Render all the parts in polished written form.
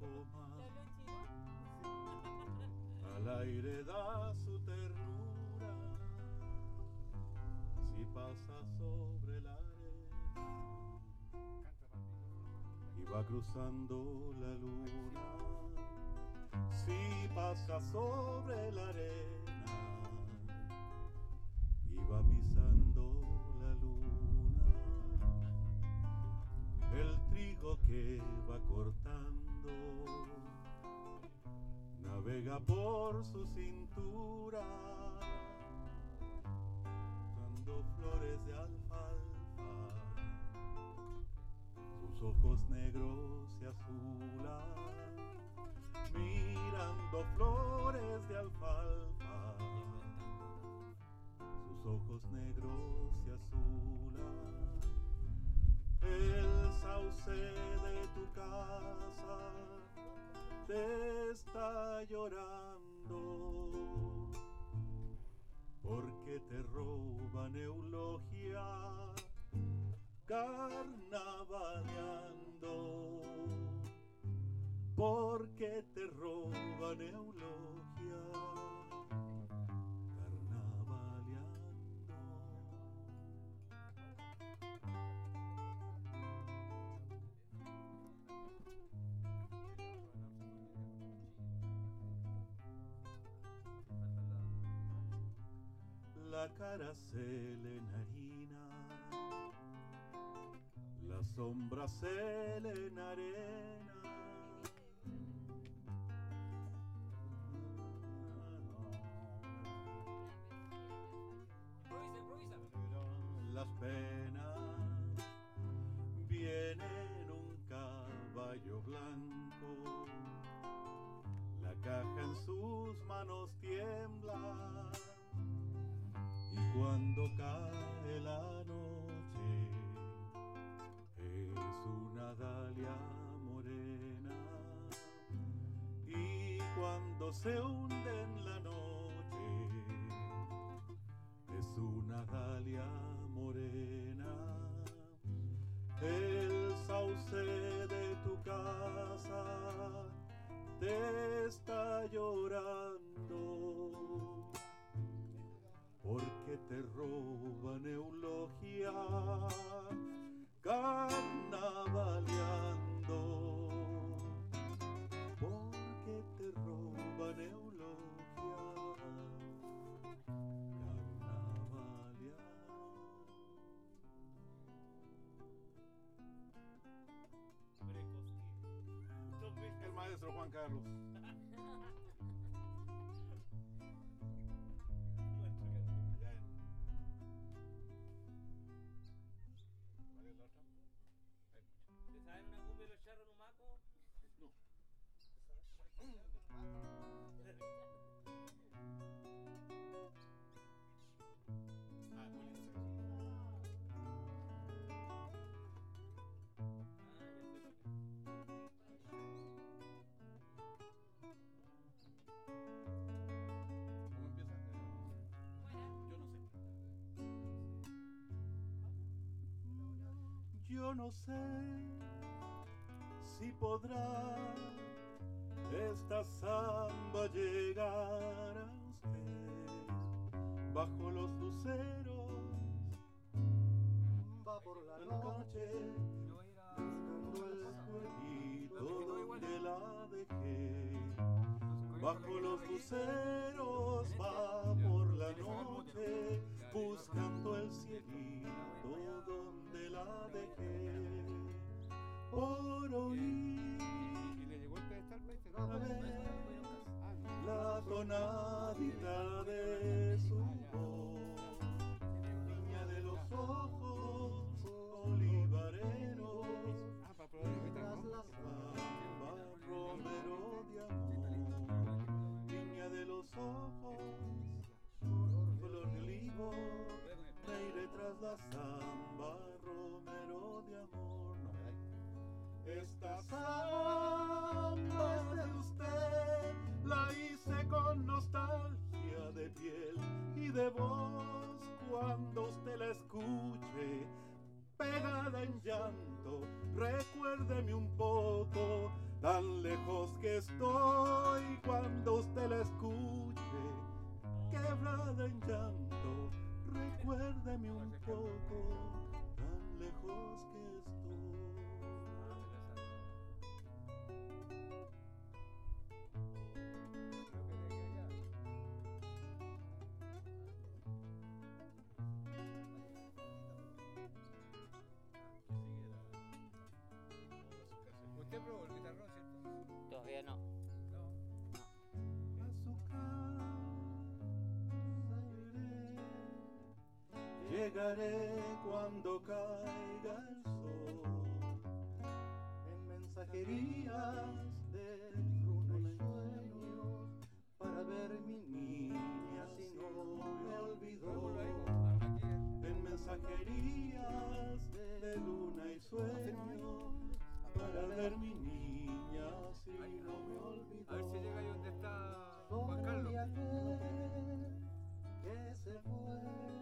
poco más. Al aire da su ternura si pasa sobre la arena y va cruzando la luna. Si pasa sobre la arena y va pisando la luna, el trigo que va cortando navega por su cintura, dando flores de alfalfa, sus ojos negros se azulan, mirando flores de alfalfa, sus ojos negros se azulan. El sauce de tu casa te está llorando porque te roban eulogia carnavaleando, porque te roban eulogia carnavaleando. La cara se le enharina, la sombra se le enarena, las penas vienen un caballo blanco, la caja en sus manos tiembla y cuando cae la noche es una dalia morena, y cuando se hunde en la noche es una dalia morena. El sauce de tu casa te está llorando porque te roban eulogia carnavaleando, porque te roban eulogia carnavaleando. El maestro Juan Carlos. ¿Te saben una cumbia de los charros Numaco? No. Ah, muy lindo. ¿Cómo empieza? Yo no sé. Yo no sé si podrá esta samba llegar a usted. Bajo los luceros va por la noche buscando el suelito donde la dejé. Bajo los luceros va por la noche buscando el cielito donde la dejé. Por oír a ver la tonadita de su voz, niña de los ojos olivareros, tras la samba romero de amor, niña de los ojos color de olivo, me iré tras la samba romero de amor. No, esta samba es de usted, la hice con nostalgia de piel y de voz. Cuando usted la escuche, pegada en llanto, recuérdeme un poco, tan lejos que estoy cuando usted la escuche, quebrada en llanto, recuérdeme un poco, tan lejos que estoy. ¿Usted probó el guitarrón, cierto? Todavía no. A su casa iré, llegaré cuando caiga el sol, en mensajerías de luna y sueños, para ver mi niña si no me olvidó. En mensajerías de luna y sueños, para ver mi niña si no me olvidó. A ver si llega ahí donde está Juan Carlos. Que se fue,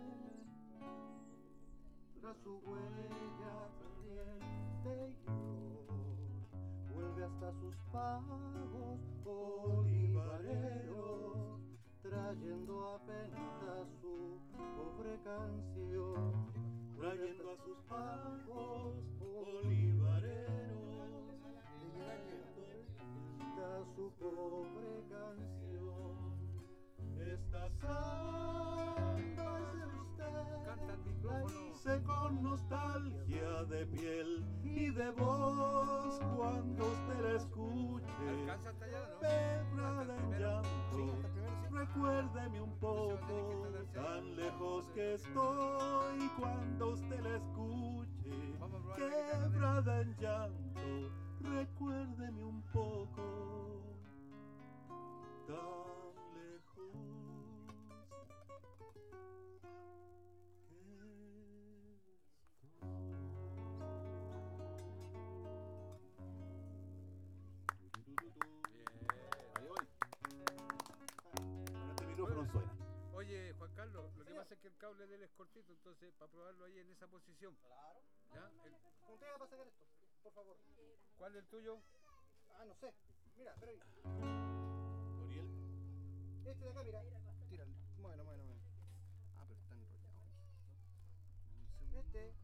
tras su huella también de llor, vuelve hasta sus pagos olivareros, trayendo apenas su pobre canción, trayendo a sus pagos olivareros, trayendo su pobre canción. Esta samba es de usted, Canta al la micrófono. hice con nostalgia de piel y de voz, cuando usted la escuche, ¿Alcanza hasta allá, no? quebrada en llanto, Sí, hasta el primero, sí. recuérdeme un poco, tan lejos que estoy cuando usted la escuche, Vamos a probar la guitarra. quebrada en llanto, recuérdeme un poco, tan lejos Ahí voy. Con este micrófono suena. Oye, Juan Carlos, lo que pasa es que el cable de él es cortito, entonces para probarlo ahí en esa posición. Claro. ¿Ya? ¿Cómo te va a sacar esto? Por favor. ¿Cuál es el tuyo? Ah, no sé. Mira, pero ahí. Oriel. Este de acá, mira. Tíralo. Muévelo, muévelo, muévelo. Ah, pero está enrollado. Este.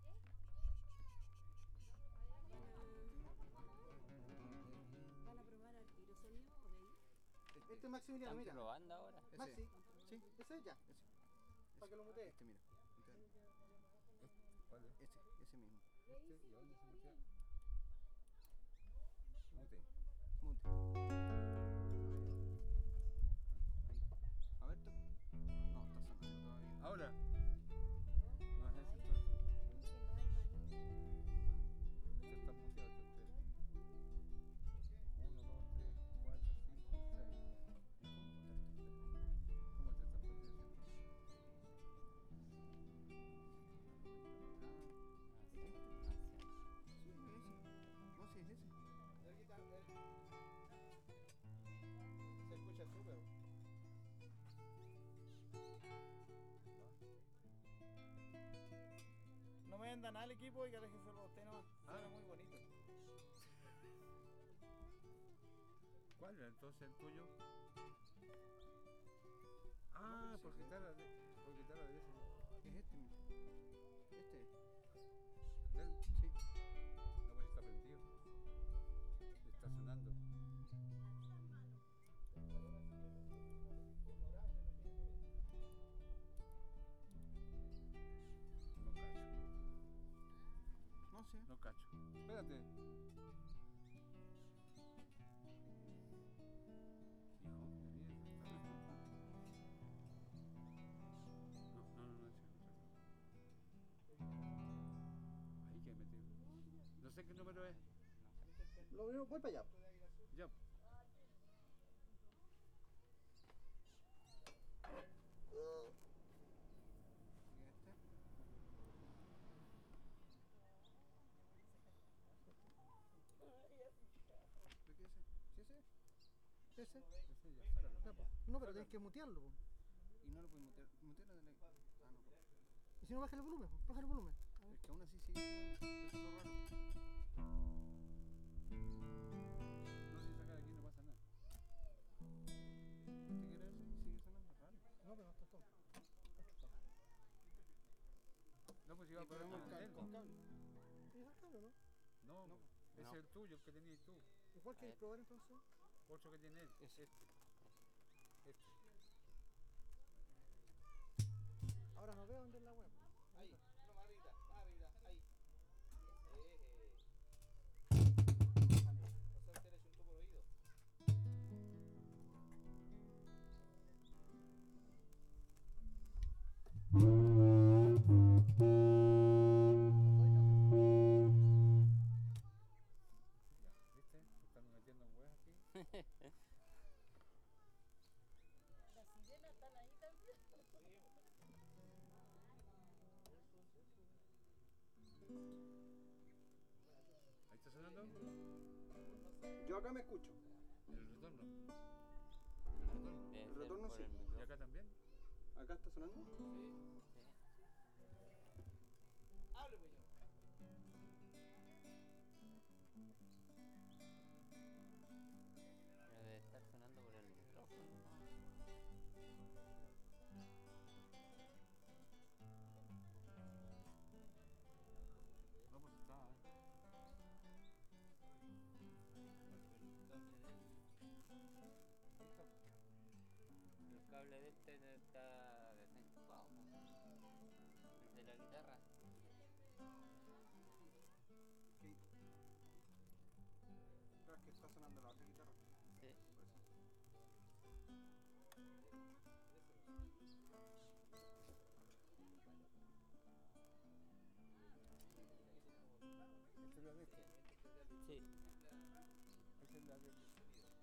¿Van a probar al tiro sonido o de ahí? Este es Maximiliano, ¿Están mira. probando ahora? Maxi. Sí, ese es ya. Ese. Para que lo mutee. Este, mira. ¿Cuál es? Ese mismo. ¿Este? ¿Y dónde se mutea? Mute. Mute. A ver, no, está sonando todavía. Ahora. No es ese entonces. Este está muteado, este. 1, 2, 3, 4, 5, 6. ¿Cómo te estás poniendo? No, sí, es ese. Se escucha súper. No me vendan al equipo y que déjense por usted nomás. Suena muy bonito. ¿Cuál era entonces el tuyo? Ah, por guitarra derecha. Es este, mira. Este. ¿Del? Sí. No, pues está prendido. Está sonando. No cacho. No sé. No cacho. Espérate. No, ahí que metido. No sé qué número es. Lo veo, voy para allá. Ya. ¿Y este? ¿De qué ese? ¿Sí ese? Ese. Ese ya, sácalo. Ya, po. No, pero tienes que mutearlo. Po. Y no lo puedes mutear. Mutearlo de la. Ah, no. Y si no, baja el volumen. Baja el volumen. A ver. Es que aún así sigue sonando. Eso es lo raro. No, si saca de aquí no pasa nada. ¿Usted quiere ese? Y sigue sonando raro. No, pero no está todo. No, pues si va Y a poner ponemos el cable, con cable. ¿Y es el cable, no? No, No. ese es el tuyo, el que tenías tú. ¿Y cuál quieres probar entonces? Otro que tiene él. Ese. Este. Ahora no veo dónde es la web. Ahí, no, más arriba, ahí. Vas a hacer eso un poco de oído. ¿Viste? Se están metiendo en huevas aquí. Las sirenas están ahí también. Ahí está sonando Yo acá me escucho. el retorno. El retorno sí. ¿Y acá también? ¿Acá está sonando? Sí. Hable, pues. Pero debe estar sonando por el micrófono. No, pues está. El cable de este no está desenchufado. El de la guitarra. Sí. Claro, es que está sonando la otra guitarra. Sí. Por eso. Esta es la de este. Sí. Esa es la de este.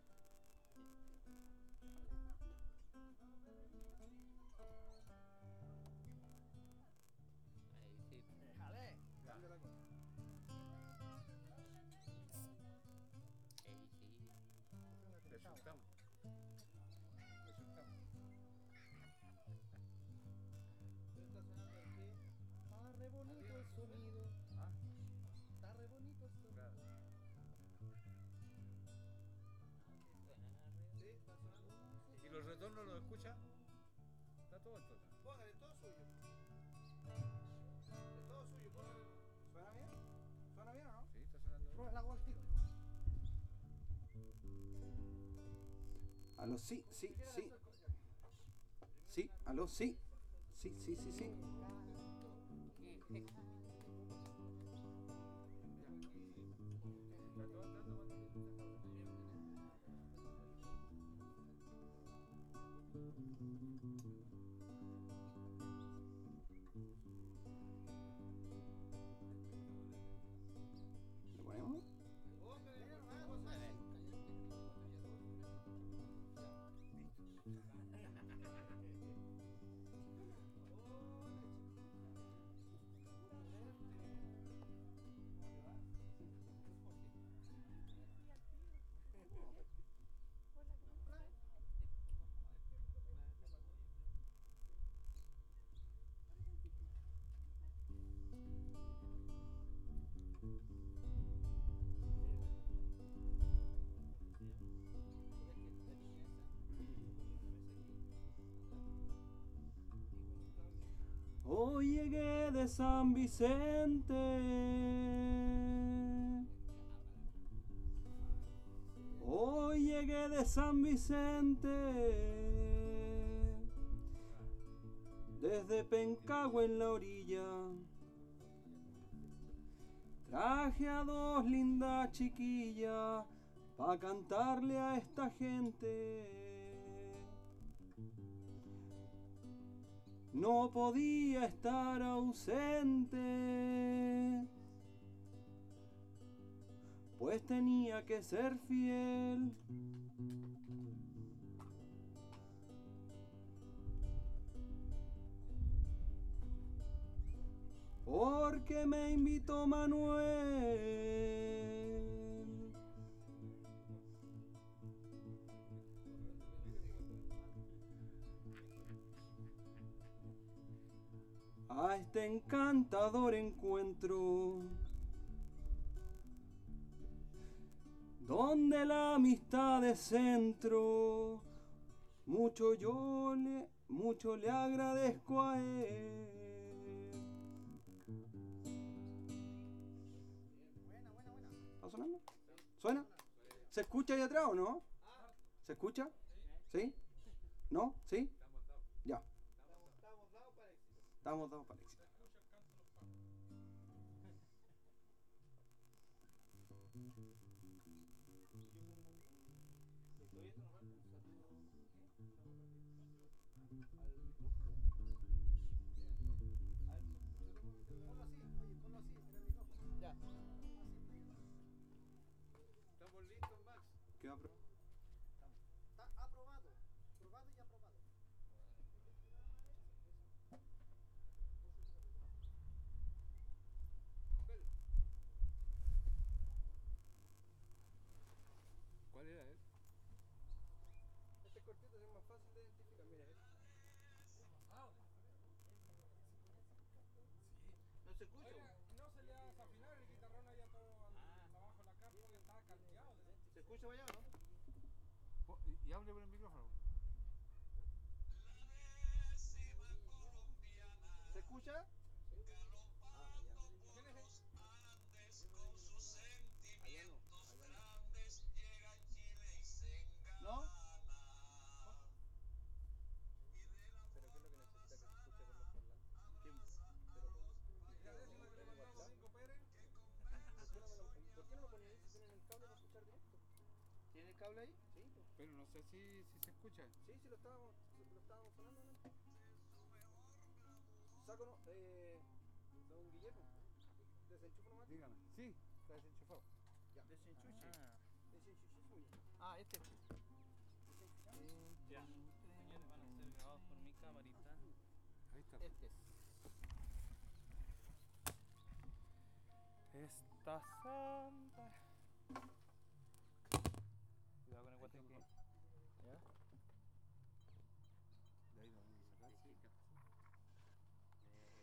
Ahí sí. ¡Jale! Cambia la cosa. Ahí sí. Le soltamos. Le soltamos. Está sonando el que. Está re bonito el sonido. Ah, Está re bonito el sonido. claro. Sí, está sonando. ¿Y los retornos los escucha? Está todo entonces. Póngale, todo suyo. Es todo suyo, póngale. ¿Suena bien? ¿Suena bien o no? Sí, está sonando. Prueba el agua al tiro. Aló, sí. Sí, aló, sí. Sí. Está todo andando. ¿Le ponemos? Hoy llegué de San Vicente. Hoy llegué de San Vicente. Desde Pencagua en la orilla. Traje a dos lindas chiquillas pa' cantarle a esta gente. No podía estar ausente, pues tenía que ser fiel. Porque me invitó Manuel. a este encantador encuentro, donde la amistad es centro. Mucho le agradezco a él. ¿Está sonando? ¿Suena? ¿Se escucha ahí atrás o no? ¿Se escucha? ¿Sí? ¿No? ¿Sí? Ya. Estamos dados para el éxito. Ya. Estamos listos, Max. ¿Qué va a pro- Está aprobado. Probado y aprobado. ¿Cuál era él? Este cortito es más fácil de identificar. Mira, no se escucha. No se le ha desafinado el guitarrón allá todo abajo de la capa porque estaba caldeado. ¿Se escucha allá o no? Y hable por el micrófono. ¿Se escucha? ¿No? ¿Pero qué es lo que necesita que se escuche por los parlantes? Ya déjeme que le mandamos Domingo Pérez. ¿Por qué no lo ponen ahí si tienen el cable para escuchar directo? ¿Tiene el cable ahí? Sí, pues. Pero no sé si se escucha. Sí, lo estábamos sonando antes. Saco, no, don Guillermo, desenchufo nomás. Dígame. Sí, está desenchufado. Ya, desenchuche. Desenchuche. Este. Ya. Señores, van a ser grabados por mi camarita. Ahí está. Este es. Esta santa. Cuidado con el guateque. ¿Ya? De ahí lo vamos a sacar. Sí.